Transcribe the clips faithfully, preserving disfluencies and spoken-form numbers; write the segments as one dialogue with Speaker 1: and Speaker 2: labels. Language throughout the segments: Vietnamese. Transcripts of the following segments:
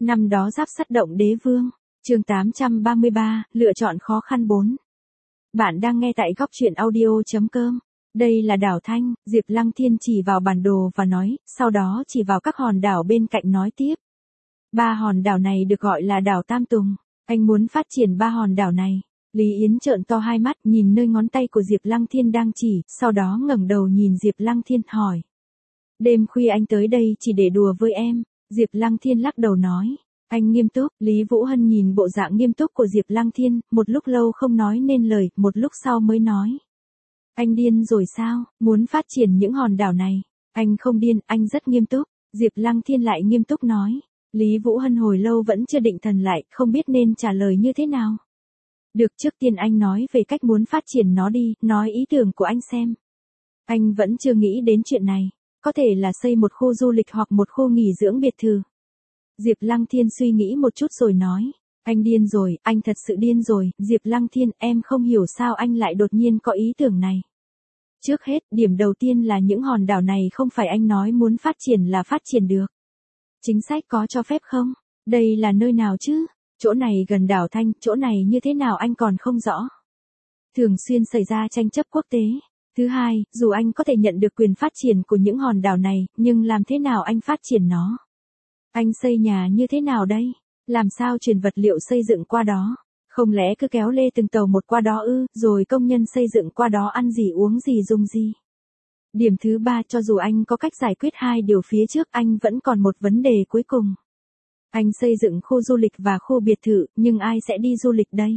Speaker 1: Năm đó Giáp Sắt động Đế Vương, chương tám trăm ba mươi ba, lựa chọn khó khăn bốn. Bạn đang nghe tại góc truyện audio.com. Đây là đảo Thanh, Diệp Lăng Thiên chỉ vào bản đồ và nói, sau đó chỉ vào các hòn đảo bên cạnh nói tiếp. Ba hòn đảo này được gọi là đảo Tam Tùng, anh muốn phát triển ba hòn đảo này. Lý Yến trợn to hai mắt nhìn nơi ngón tay của Diệp Lăng Thiên đang chỉ, sau đó ngẩng đầu nhìn Diệp Lăng Thiên hỏi. Đêm khuya anh tới đây chỉ để đùa với em. Diệp Lăng Thiên lắc đầu nói. Anh nghiêm túc, Lý Vũ Hân nhìn bộ dạng nghiêm túc của Diệp Lăng Thiên, một lúc lâu không nói nên lời, một lúc sau mới nói. Anh điên rồi sao, muốn phát triển những hòn đảo này? Anh không điên, anh rất nghiêm túc. Diệp Lăng Thiên lại nghiêm túc nói. Lý Vũ Hân hồi lâu vẫn chưa định thần lại, không biết nên trả lời như thế nào. Được, trước tiên anh nói về cách muốn phát triển nó đi, nói ý tưởng của anh xem. Anh vẫn chưa nghĩ đến chuyện này. Có thể là xây một khu du lịch hoặc một khu nghỉ dưỡng biệt thự. Diệp Lăng Thiên suy nghĩ một chút rồi nói. Anh điên rồi, anh thật sự điên rồi. Diệp Lăng Thiên, em không hiểu sao anh lại đột nhiên có ý tưởng này. Trước hết, điểm đầu tiên là những hòn đảo này không phải anh nói muốn phát triển là phát triển được. Chính sách có cho phép không? Đây là nơi nào chứ? Chỗ này gần đảo Thanh, chỗ này như thế nào anh còn không rõ. Thường xuyên xảy ra tranh chấp quốc tế. Thứ hai, dù anh có thể nhận được quyền phát triển của những hòn đảo này, nhưng làm thế nào anh phát triển nó? Anh xây nhà như thế nào đây? Làm sao chuyển vật liệu xây dựng qua đó? Không lẽ cứ kéo lê từng tàu một qua đó ư, rồi công nhân xây dựng qua đó ăn gì uống gì dùng gì? Điểm thứ ba, cho dù anh có cách giải quyết hai điều phía trước, anh vẫn còn một vấn đề cuối cùng. Anh xây dựng khu du lịch và khu biệt thự, nhưng ai sẽ đi du lịch đây?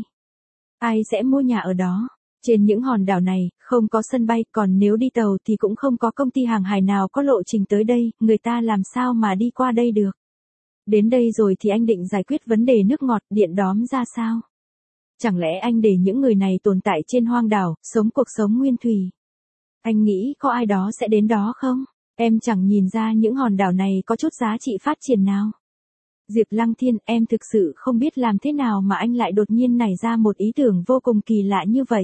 Speaker 1: Ai sẽ mua nhà ở đó? Trên những hòn đảo này, không có sân bay, còn nếu đi tàu thì cũng không có công ty hàng hải nào có lộ trình tới đây, người ta làm sao mà đi qua đây được. Đến đây rồi thì anh định giải quyết vấn đề nước ngọt, điện đóm ra sao? Chẳng lẽ anh để những người này tồn tại trên hoang đảo, sống cuộc sống nguyên thủy? Anh nghĩ có ai đó sẽ đến đó không? Em chẳng nhìn ra những hòn đảo này có chút giá trị phát triển nào. Diệp Lăng Thiên, em thực sự không biết làm thế nào mà anh lại đột nhiên nảy ra một ý tưởng vô cùng kỳ lạ như vậy.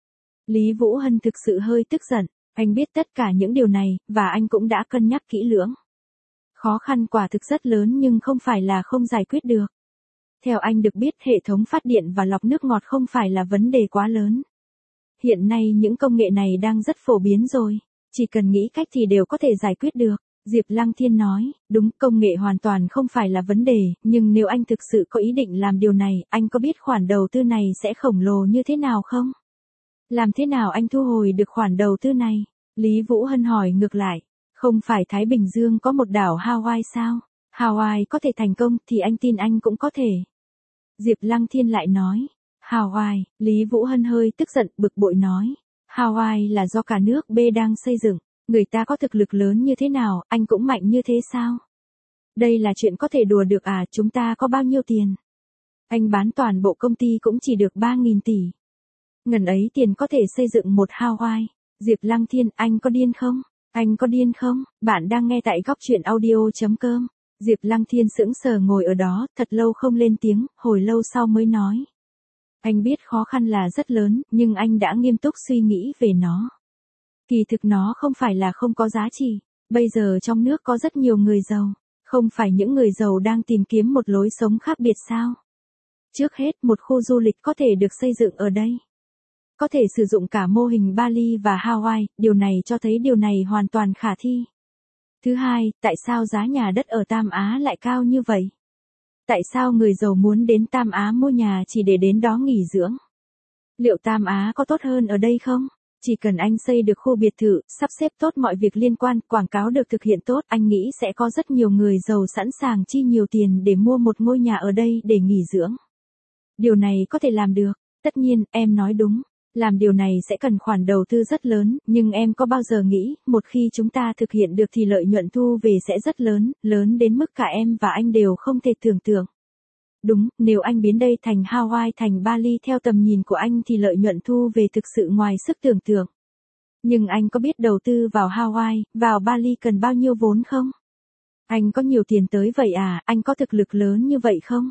Speaker 1: Lý Vũ Hân thực sự hơi tức giận, anh biết tất cả những điều này, và anh cũng đã cân nhắc kỹ lưỡng. Khó khăn quả thực rất lớn nhưng không phải là không giải quyết được. Theo anh được biết, hệ thống phát điện và lọc nước ngọt không phải là vấn đề quá lớn. Hiện nay những công nghệ này đang rất phổ biến rồi, chỉ cần nghĩ cách thì đều có thể giải quyết được. Diệp Lăng Thiên nói, đúng, công nghệ hoàn toàn không phải là vấn đề, nhưng nếu anh thực sự có ý định làm điều này, anh có biết khoản đầu tư này sẽ khổng lồ như thế nào không? Làm thế nào anh thu hồi được khoản đầu tư này? Lý Vũ Hân hỏi ngược lại, không phải Thái Bình Dương có một đảo Hawaii sao? Hawaii có thể thành công thì anh tin anh cũng có thể. Diệp Lăng Thiên lại nói, Hawaii, Lý Vũ Hân hơi tức giận bực bội nói, Hawaii là do cả nước B đang xây dựng. Người ta có thực lực lớn như thế nào, anh cũng mạnh như thế sao? Đây là chuyện có thể đùa được à, chúng ta có bao nhiêu tiền? Anh bán toàn bộ công ty cũng chỉ được ba nghìn tỷ. Ngần ấy tiền có thể xây dựng một Hawaii. Diệp Lăng Thiên, anh có điên không? Anh có điên không? Bạn đang nghe tại góc truyện audio.com. Diệp Lăng Thiên sững sờ ngồi ở đó, thật lâu không lên tiếng, hồi lâu sau mới nói. Anh biết khó khăn là rất lớn, nhưng anh đã nghiêm túc suy nghĩ về nó. Kỳ thực nó không phải là không có giá trị, bây giờ trong nước có rất nhiều người giàu, không phải những người giàu đang tìm kiếm một lối sống khác biệt sao? Trước hết, một khu du lịch có thể được xây dựng ở đây. Có thể sử dụng cả mô hình Bali và Hawaii, điều này cho thấy điều này hoàn toàn khả thi. Thứ hai, tại sao giá nhà đất ở Tam Á lại cao như vậy? Tại sao người giàu muốn đến Tam Á mua nhà chỉ để đến đó nghỉ dưỡng? Liệu Tam Á có tốt hơn ở đây không? Chỉ cần anh xây được khu biệt thự, sắp xếp tốt mọi việc liên quan, quảng cáo được thực hiện tốt, anh nghĩ sẽ có rất nhiều người giàu sẵn sàng chi nhiều tiền để mua một ngôi nhà ở đây để nghỉ dưỡng. Điều này có thể làm được, tất nhiên, em nói đúng, làm điều này sẽ cần khoản đầu tư rất lớn, nhưng em có bao giờ nghĩ, một khi chúng ta thực hiện được thì lợi nhuận thu về sẽ rất lớn, lớn đến mức cả em và anh đều không thể tưởng tượng. Đúng, nếu anh biến đây thành Hawaii thành Bali theo tầm nhìn của anh thì lợi nhuận thu về thực sự ngoài sức tưởng tượng. Nhưng anh có biết đầu tư vào Hawaii, vào Bali cần bao nhiêu vốn không? Anh có nhiều tiền tới vậy à, anh có thực lực lớn như vậy không?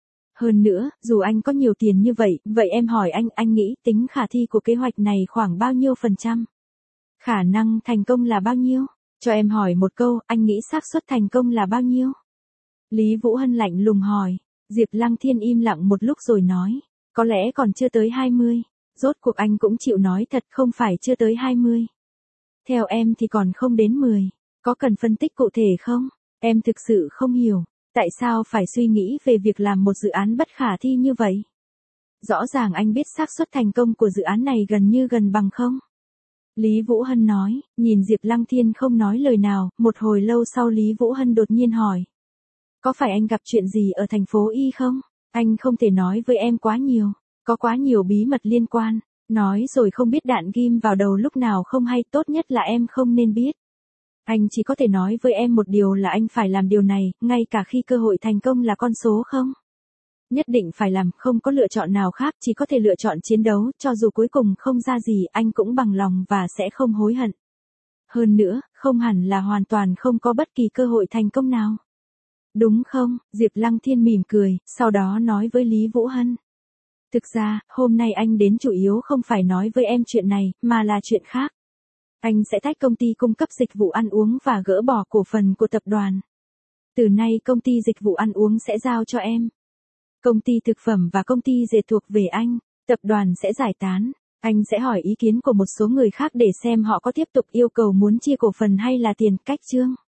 Speaker 1: Hơn nữa, dù anh có nhiều tiền như vậy, vậy em hỏi anh, anh nghĩ tính khả thi của kế hoạch này khoảng bao nhiêu phần trăm? Khả năng thành công là bao nhiêu? Cho em hỏi một câu, anh nghĩ xác suất thành công là bao nhiêu? Lý Vũ Hân lạnh lùng hỏi. Diệp Lăng Thiên im lặng một lúc rồi nói. Có lẽ còn chưa tới hai mươi. Rốt cuộc anh cũng chịu nói thật không phải chưa tới hai mươi. Theo em thì còn không đến mười. Có cần phân tích cụ thể không? Em thực sự không hiểu. Tại sao phải suy nghĩ về việc làm một dự án bất khả thi như vậy? Rõ ràng anh biết xác suất thành công của dự án này gần như gần bằng không? Lý Vũ Hân nói, nhìn Diệp Lăng Thiên không nói lời nào, một hồi lâu sau Lý Vũ Hân đột nhiên hỏi. Có phải anh gặp chuyện gì ở thành phố Y không? Anh không thể nói với em quá nhiều, có quá nhiều bí mật liên quan, nói rồi không biết đạn ghim vào đầu lúc nào không hay, tốt nhất là em không nên biết. Anh chỉ có thể nói với em một điều là anh phải làm điều này, ngay cả khi cơ hội thành công là con số không. Nhất định phải làm, không có lựa chọn nào khác, chỉ có thể lựa chọn chiến đấu, cho dù cuối cùng không ra gì, anh cũng bằng lòng và sẽ không hối hận. Hơn nữa, không hẳn là hoàn toàn không có bất kỳ cơ hội thành công nào. Đúng không? Diệp Lăng Thiên mỉm cười, sau đó nói với Lý Vũ Hân. Thực ra, hôm nay anh đến chủ yếu không phải nói với em chuyện này, mà là chuyện khác. Anh sẽ tách công ty cung cấp dịch vụ ăn uống và gỡ bỏ cổ phần của tập đoàn. Từ nay công ty dịch vụ ăn uống sẽ giao cho em. Công ty thực phẩm và công ty dệt thuộc về anh, tập đoàn sẽ giải tán. Anh sẽ hỏi ý kiến của một số người khác để xem họ có tiếp tục yêu cầu muốn chia cổ phần hay là tiền, cách chương.